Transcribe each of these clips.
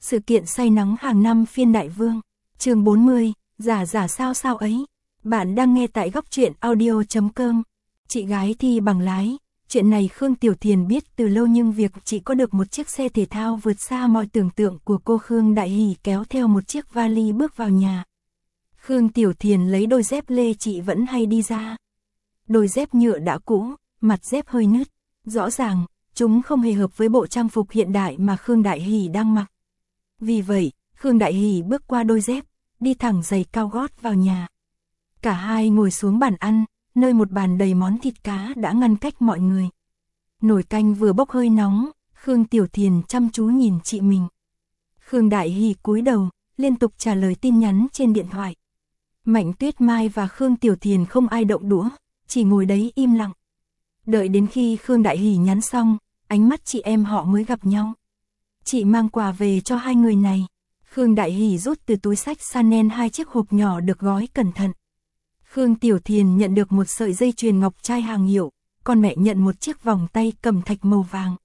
Sự kiện say nắng hàng năm phiên Đại Vương. Chương 40, giả sao sao ấy. Bạn đang nghe tại góc truyện audio.com. Chị gái thi bằng lái. Chuyện này Khương Tiểu Thiền biết từ lâu, nhưng việc chị có được một chiếc xe thể thao vượt xa mọi tưởng tượng của cô. Khương Đại Hỷ kéo theo một chiếc vali bước vào nhà. Khương Tiểu Thiền lấy đôi dép lê chị vẫn hay đi ra. Đôi dép nhựa đã cũ, mặt dép hơi nứt. Rõ ràng, chúng không hề hợp với bộ trang phục hiện đại mà Khương Đại Hỷ đang mặc. Vì vậy, Khương Đại Hỷ bước qua đôi dép, đi thẳng giày cao gót vào nhà. Cả hai ngồi xuống bàn ăn, nơi một bàn đầy món thịt cá đã ngăn cách mọi người. Nồi canh vừa bốc hơi nóng, Khương Tiểu Thiền chăm chú nhìn chị mình. Khương Đại Hỷ cúi đầu, liên tục trả lời tin nhắn trên điện thoại. Mạnh Tuyết Mai và Khương Tiểu Thiền không ai động đũa, chỉ ngồi đấy im lặng. Đợi đến khi Khương Đại Hỷ nhắn xong, ánh mắt chị em họ mới gặp nhau. Chị mang quà về cho hai người này. Khương Đại Hỷ rút từ túi xách Chanel hai chiếc hộp nhỏ được gói cẩn thận. Khương Tiểu Thiền nhận được một sợi dây chuyền ngọc trai hàng hiệu, còn mẹ nhận một chiếc vòng tay cẩm thạch màu vàng.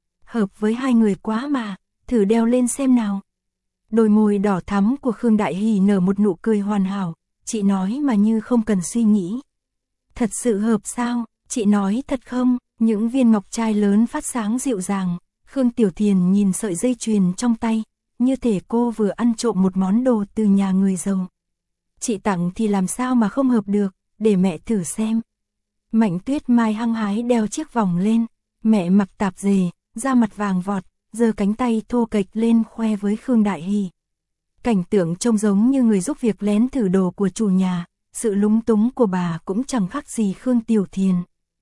Hợp với hai người quá mà, thử đeo lên xem nào. Đôi môi đỏ thắm của Khương Đại Hỷ nở một nụ cười hoàn hảo, chị nói mà như không cần suy nghĩ. Thật sự hợp sao, chị nói thật không? Những viên ngọc trai lớn phát sáng dịu dàng. Khương Tiểu Thiền nhìn sợi dây chuyền trong tay, như thể cô vừa ăn trộm một món đồ từ nhà người giàu. Chị tặng thì làm sao mà không hợp được, để mẹ thử xem. Mạnh Tuyết Mai hăng hái đeo chiếc vòng lên, mẹ mặc tạp dề, da mặt vàng vọt, giơ cánh tay thô kệch lên khoe với Khương Đại Hỷ. Cảnh tượng trông giống như người giúp việc lén thử đồ của chủ nhà, sự lúng túng của bà cũng chẳng khác gì Khương Tiểu Thiền.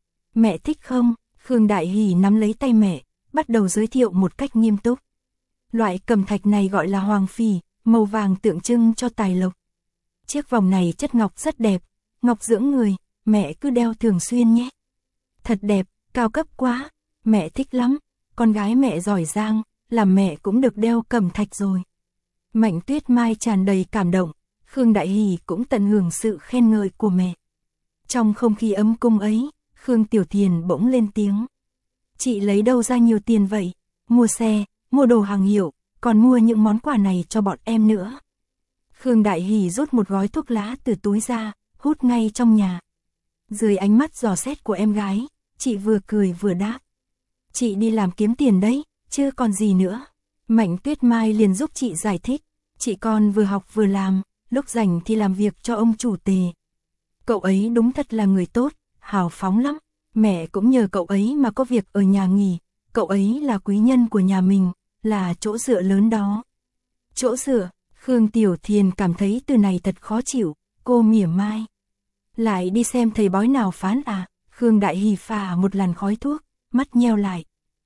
Mẹ thích không? Khương Đại Hỷ nắm lấy tay mẹ, bắt đầu giới thiệu một cách nghiêm túc. Loại cẩm thạch này gọi là hoàng phỉ, màu vàng tượng trưng cho tài lộc. Chiếc vòng này chất ngọc rất đẹp, ngọc dưỡng người, mẹ cứ đeo thường xuyên nhé. Thật đẹp, cao cấp quá, mẹ thích lắm, con gái mẹ giỏi giang, làm mẹ cũng được đeo cẩm thạch rồi. Mạnh Tuyết Mai tràn đầy cảm động, Khương Đại Hỷ cũng tận hưởng sự khen ngợi của mẹ. Trong không khí ấm cung ấy, Khương Tiểu Thiền bỗng lên tiếng. Chị lấy đâu ra nhiều tiền vậy? Mua xe, mua đồ hàng hiệu, còn mua những món quà này cho bọn em nữa. Khương Đại Hỷ rút một gói thuốc lá từ túi ra, hút ngay trong nhà. Dưới ánh mắt dò xét của em gái, chị vừa cười vừa đáp. Chị đi làm kiếm tiền đấy, chứ còn gì nữa. Mạnh Tuyết Mai liền giúp chị giải thích. Chị con vừa học vừa làm, lúc rảnh thì làm việc cho ông chủ Tề. Cậu ấy đúng thật là người tốt, hào phóng lắm. Mẹ cũng nhờ cậu ấy mà có việc ở nhà nghỉ. Cậu ấy là quý nhân của nhà mình, là chỗ dựa lớn đó. Chỗ dựa? Khương Tiểu Thiền cảm thấy từ này thật khó chịu, cô mỉa mai. Lại đi xem thầy bói nào phán à? Khương Đại Hỷ phả một làn khói thuốc, mắt nheo lại.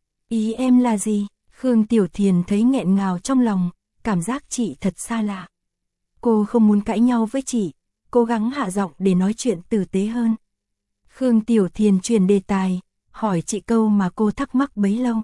Ý em là gì? Khương Tiểu Thiền thấy nghẹn ngào trong lòng, cảm giác chị thật xa lạ. Cô không muốn cãi nhau với chị, cố gắng hạ giọng để nói chuyện tử tế hơn. Khương Tiểu Thiền chuyển đề tài, hỏi chị câu mà cô thắc mắc bấy lâu.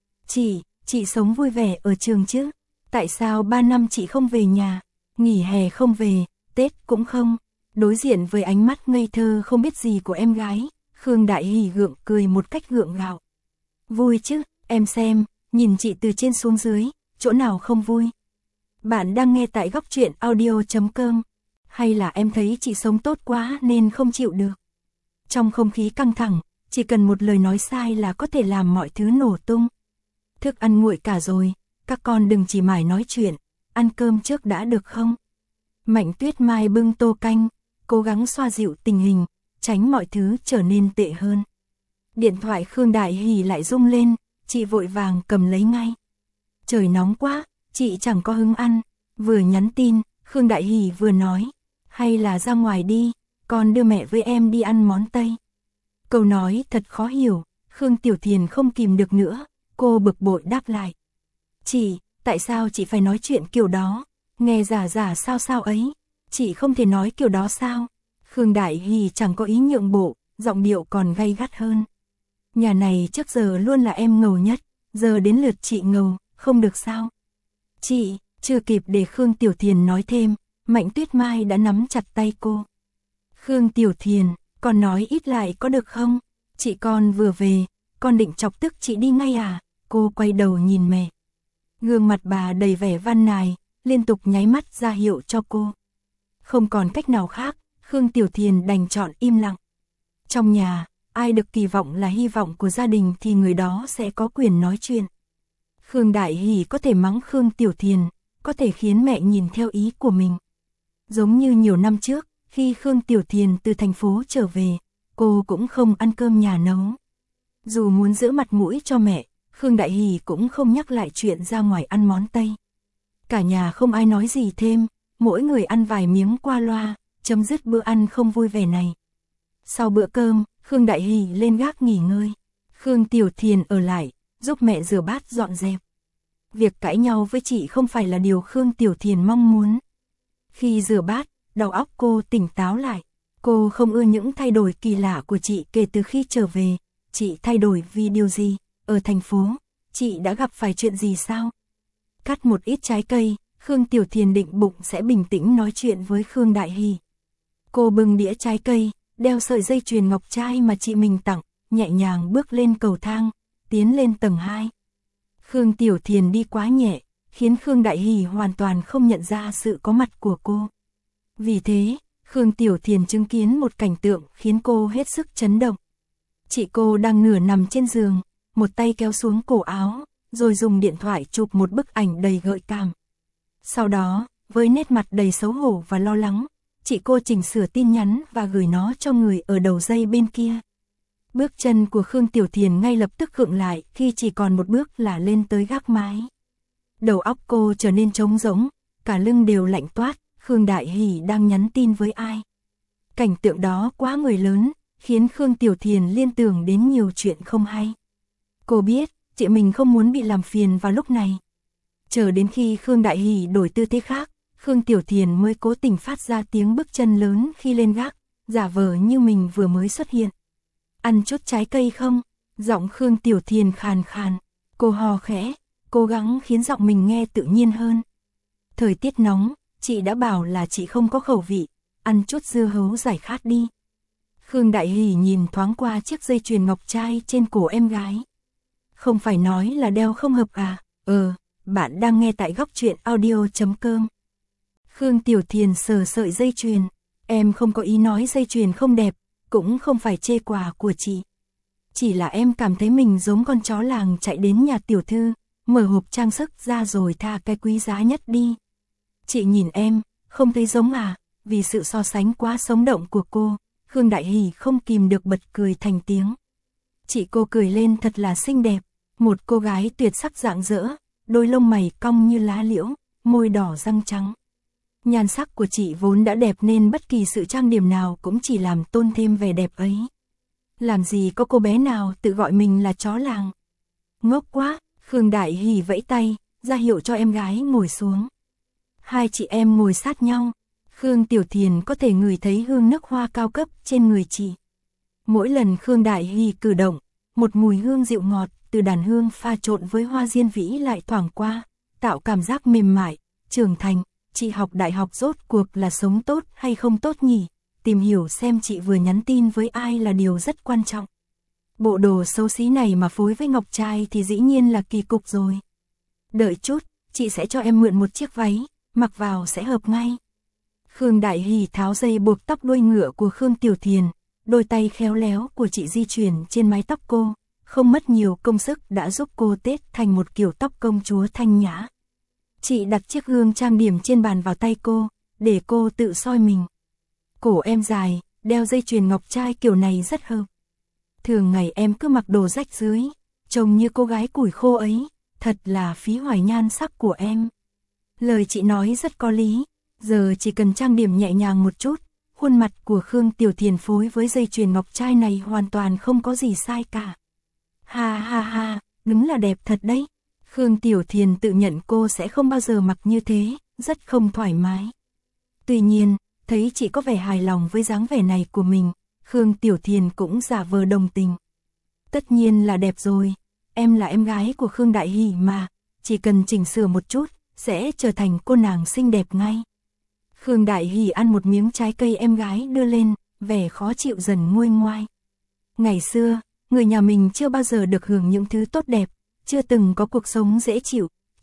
Chị sống vui vẻ ở trường chứ? Tại sao 3 năm chị không về nhà? Nghỉ hè không về, Tết cũng không? Đối diện với ánh mắt ngây thơ không biết gì của em gái, Khương Đại Hỷ gượng cười một cách gượng gạo. Vui chứ, em xem, nhìn chị từ trên xuống dưới, chỗ nào không vui? Bạn đang nghe tại góc truyện audio.com. Hay là em thấy chị sống tốt quá nên không chịu được? Trong không khí căng thẳng, chỉ cần một lời nói sai là có thể làm mọi thứ nổ tung. Thức ăn nguội cả rồi, các con đừng chỉ mải nói chuyện, ăn cơm trước đã được không? Mạnh Tuyết Mai bưng tô canh, cố gắng xoa dịu tình hình, tránh mọi thứ trở nên tệ hơn. Điện thoại Khương Đại Hỷ lại rung lên, chị vội vàng cầm lấy ngay. Trời nóng quá, chị chẳng có hứng ăn. Vừa nhắn tin, Khương Đại Hỷ vừa nói. Hay là ra ngoài đi, con đưa mẹ với em đi ăn món Tây. Câu nói thật khó hiểu, Khương Tiểu Thiền không kìm được nữa, cô bực bội đáp lại. Chị, tại sao chị phải nói chuyện kiểu đó? Nghe giả sao ấy, chị không thể nói kiểu đó sao? Khương Đại Hỷ chẳng có ý nhượng bộ, giọng điệu còn gay gắt hơn. Nhà này trước giờ luôn là em ngầu nhất, giờ đến lượt chị ngầu, không được sao? Chị, chưa kịp để Khương Tiểu Thiền nói thêm, Mạnh Tuyết Mai đã nắm chặt tay cô. Khương Tiểu Thiền, con nói ít lại có được không? Chị con vừa về, con định chọc tức chị đi ngay à? Cô quay đầu nhìn mẹ. Gương mặt bà đầy vẻ van nài, liên tục nháy mắt ra hiệu cho cô. Không còn cách nào khác, Khương Tiểu Thiền đành chọn im lặng. Trong nhà, ai được kỳ vọng là hy vọng của gia đình thì người đó sẽ có quyền nói chuyện. Khương Đại Hỷ có thể mắng Khương Tiểu Thiền, có thể khiến mẹ nhìn theo ý của mình. Giống như nhiều năm trước, khi Khương Tiểu Thiền từ thành phố trở về, cô cũng không ăn cơm nhà nấu. Dù muốn giữ mặt mũi cho mẹ, Khương Đại Hỷ cũng không nhắc lại chuyện ra ngoài ăn món Tây. Cả nhà không ai nói gì thêm, mỗi người ăn vài miếng qua loa, chấm dứt bữa ăn không vui vẻ này. Sau bữa cơm, Khương Đại Hỷ lên gác nghỉ ngơi. Khương Tiểu Thiền ở lại, giúp mẹ rửa bát dọn dẹp. Việc cãi nhau với chị không phải là điều Khương Tiểu Thiền mong muốn. Khi rửa bát, đầu óc cô tỉnh táo lại. Cô không ưa những thay đổi kỳ lạ của chị kể từ khi trở về. Chị thay đổi vì điều gì? Ở thành phố, chị đã gặp phải chuyện gì sao? Cắt một ít trái cây, Khương Tiểu Thiền định bụng sẽ bình tĩnh nói chuyện với Khương Đại Hỷ. Cô bưng đĩa trái cây, đeo sợi dây chuyền ngọc trai mà chị mình tặng, nhẹ nhàng bước lên cầu thang, tiến lên tầng 2. Khương Tiểu Thiền đi quá nhẹ, khiến Khương Đại Hỷ hoàn toàn không nhận ra sự có mặt của cô. Vì thế, Khương Tiểu Thiền chứng kiến một cảnh tượng khiến cô hết sức chấn động. Chị cô đang nửa nằm trên giường, một tay kéo xuống cổ áo, rồi dùng điện thoại chụp một bức ảnh đầy gợi cảm. Sau đó, với nét mặt đầy xấu hổ và lo lắng, chị cô chỉnh sửa tin nhắn và gửi nó cho người ở đầu dây bên kia. Bước chân của Khương Tiểu Thiền ngay lập tức khựng lại khi chỉ còn một bước là lên tới gác mái. Đầu óc cô trở nên trống rỗng, cả lưng đều lạnh toát, Khương Đại Hỷ đang nhắn tin với ai. Cảnh tượng đó quá người lớn, khiến Khương Tiểu Thiền liên tưởng đến nhiều chuyện không hay. Cô biết, chị mình không muốn bị làm phiền vào lúc này. Chờ đến khi Khương Đại Hỷ đổi tư thế khác, Khương Tiểu Thiền mới cố tình phát ra tiếng bước chân lớn khi lên gác, giả vờ như mình vừa mới xuất hiện. Ăn chút trái cây không? Giọng Khương Tiểu Thiền khàn khàn. Cô hò khẽ, cố gắng khiến giọng mình nghe tự nhiên hơn. Thời tiết nóng, chị đã bảo là chị không có khẩu vị, ăn chút dưa hấu giải khát đi. Khương Đại Hỷ nhìn thoáng qua chiếc dây chuyền ngọc trai trên cổ em gái. Không phải nói là đeo không hợp à? Bạn đang nghe tại góc truyện audio.com. Khương Tiểu Thiền sờ sợi dây chuyền. Em không có ý nói dây chuyền không đẹp, cũng không phải chê quà của chị. Chỉ là em cảm thấy mình giống con chó làng chạy đến nhà tiểu thư, mở hộp trang sức ra rồi tha cái quý giá nhất đi. Chị nhìn em, không thấy giống à? Vì sự so sánh quá sống động của cô, Khương Đại Hỷ không kìm được bật cười thành tiếng. Chị cô cười lên thật là xinh đẹp, một cô gái tuyệt sắc rạng rỡ, đôi lông mày cong như lá liễu, môi đỏ răng trắng. Nhan sắc của chị vốn đã đẹp nên bất kỳ sự trang điểm nào cũng chỉ làm tôn thêm vẻ đẹp ấy. Làm gì có cô bé nào tự gọi mình là chó làng. Ngốc quá, Khương Đại Hỷ vẫy tay, ra hiệu cho em gái ngồi xuống. Hai chị em ngồi sát nhau, Khương Tiểu Thiền có thể ngửi thấy hương nước hoa cao cấp trên người chị. Mỗi lần Khương Đại Hỷ cử động, một mùi hương dịu ngọt từ đàn hương pha trộn với hoa diên vĩ lại thoảng qua, tạo cảm giác mềm mại, trưởng thành. Chị học đại học rốt cuộc là sống tốt hay không tốt nhỉ? Tìm hiểu xem chị vừa nhắn tin với ai là điều rất quan trọng. Bộ đồ xấu xí này mà phối với ngọc trai thì dĩ nhiên là kỳ cục rồi. Đợi chút, chị sẽ cho em mượn một chiếc váy, mặc vào sẽ hợp ngay. Khương Đại Hỷ tháo dây buộc tóc đuôi ngựa của Khương Tiểu Thiền, đôi tay khéo léo của chị di chuyển trên mái tóc cô, không mất nhiều công sức đã giúp cô tết thành một kiểu tóc công chúa thanh nhã. Chị đặt chiếc gương trang điểm trên bàn vào tay cô, để cô tự soi mình. Cổ em dài, đeo dây chuyền ngọc trai kiểu này rất hợp. Thường ngày em cứ mặc đồ rách rưới, trông như cô gái củi khô ấy, thật là phí hoài nhan sắc của em. Lời chị nói rất có lý, giờ chỉ cần trang điểm nhẹ nhàng một chút, khuôn mặt của Khương Tiểu Thiền phối với dây chuyền ngọc trai này hoàn toàn không có gì sai cả. Ha ha ha, đúng là đẹp thật đấy. Khương Tiểu Thiền tự nhận cô sẽ không bao giờ mặc như thế, rất không thoải mái. Tuy nhiên, thấy chị có vẻ hài lòng với dáng vẻ này của mình, Khương Tiểu Thiền cũng giả vờ đồng tình. Tất nhiên là đẹp rồi, em là em gái của Khương Đại Hỷ mà, chỉ cần chỉnh sửa một chút, sẽ trở thành cô nàng xinh đẹp ngay. Khương Đại Hỷ ăn một miếng trái cây em gái đưa lên, vẻ khó chịu dần nguôi ngoai. Ngày xưa, người nhà mình chưa bao giờ được hưởng những thứ tốt đẹp, chưa từng có cuộc sống dễ chịu,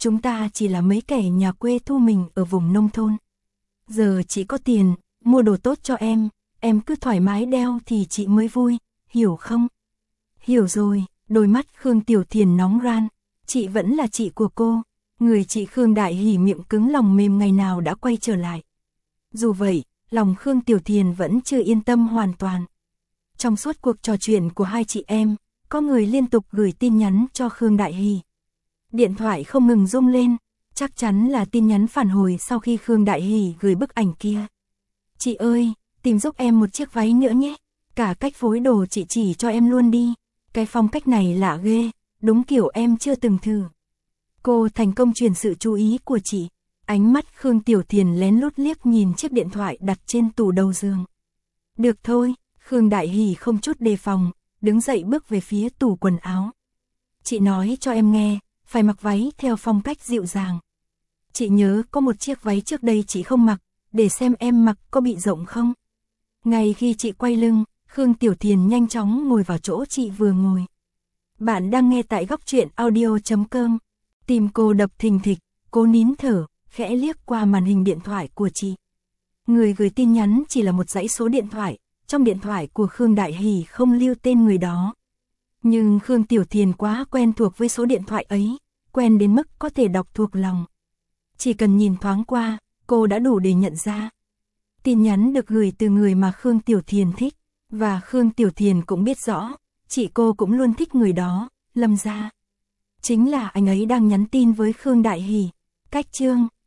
chúng ta chỉ là mấy kẻ nhà quê thu mình ở vùng nông thôn. Giờ chị có tiền, mua đồ tốt cho em cứ thoải mái đeo thì chị mới vui, hiểu không? Hiểu rồi, đôi mắt Khương Tiểu Thiền nóng ran, chị vẫn là chị của cô, người chị Khương Đại Hỷ miệng cứng lòng mềm ngày nào đã quay trở lại. Dù vậy, lòng Khương Tiểu Thiền vẫn chưa yên tâm hoàn toàn. Trong suốt cuộc trò chuyện của hai chị em, có người liên tục gửi tin nhắn cho Khương Đại Hỷ. Điện thoại không ngừng rung lên, chắc chắn là tin nhắn phản hồi sau khi Khương Đại Hỷ gửi bức ảnh kia. Chị ơi, tìm giúp em một chiếc váy nữa nhé, cả cách phối đồ chị chỉ cho em luôn đi, cái phong cách này lạ ghê, đúng kiểu em chưa từng thử. Cô thành công truyền sự chú ý của chị, ánh mắt Khương Tiểu Thiền lén lút liếc nhìn chiếc điện thoại đặt trên tủ đầu giường. Được thôi, Khương Đại Hỷ không chút đề phòng, đứng dậy bước về phía tủ quần áo. Chị nói cho em nghe, phải mặc váy theo phong cách dịu dàng. Chị nhớ có một chiếc váy trước đây chị không mặc, để xem em mặc có bị rộng không. Ngay khi chị quay lưng, Khương Tiểu Thiền nhanh chóng ngồi vào chỗ chị vừa ngồi. Bạn đang nghe tại góc truyện audio.com. Tim cô đập thình thịch, cô nín thở, khẽ liếc qua màn hình điện thoại của chị. Người gửi tin nhắn chỉ là một dãy số điện thoại, trong điện thoại của Khương Đại Hỷ không lưu tên người đó. Nhưng Khương Tiểu Thiền quá quen thuộc với số điện thoại ấy, quen đến mức có thể đọc thuộc lòng. Chỉ cần nhìn thoáng qua, cô đã đủ để nhận ra. Tin nhắn được gửi từ người mà Khương Tiểu Thiền thích, và Khương Tiểu Thiền cũng biết rõ, chị cô cũng luôn thích người đó, Lâm Gia. Chính là anh ấy đang nhắn tin với Khương Đại Hỷ. Cách chương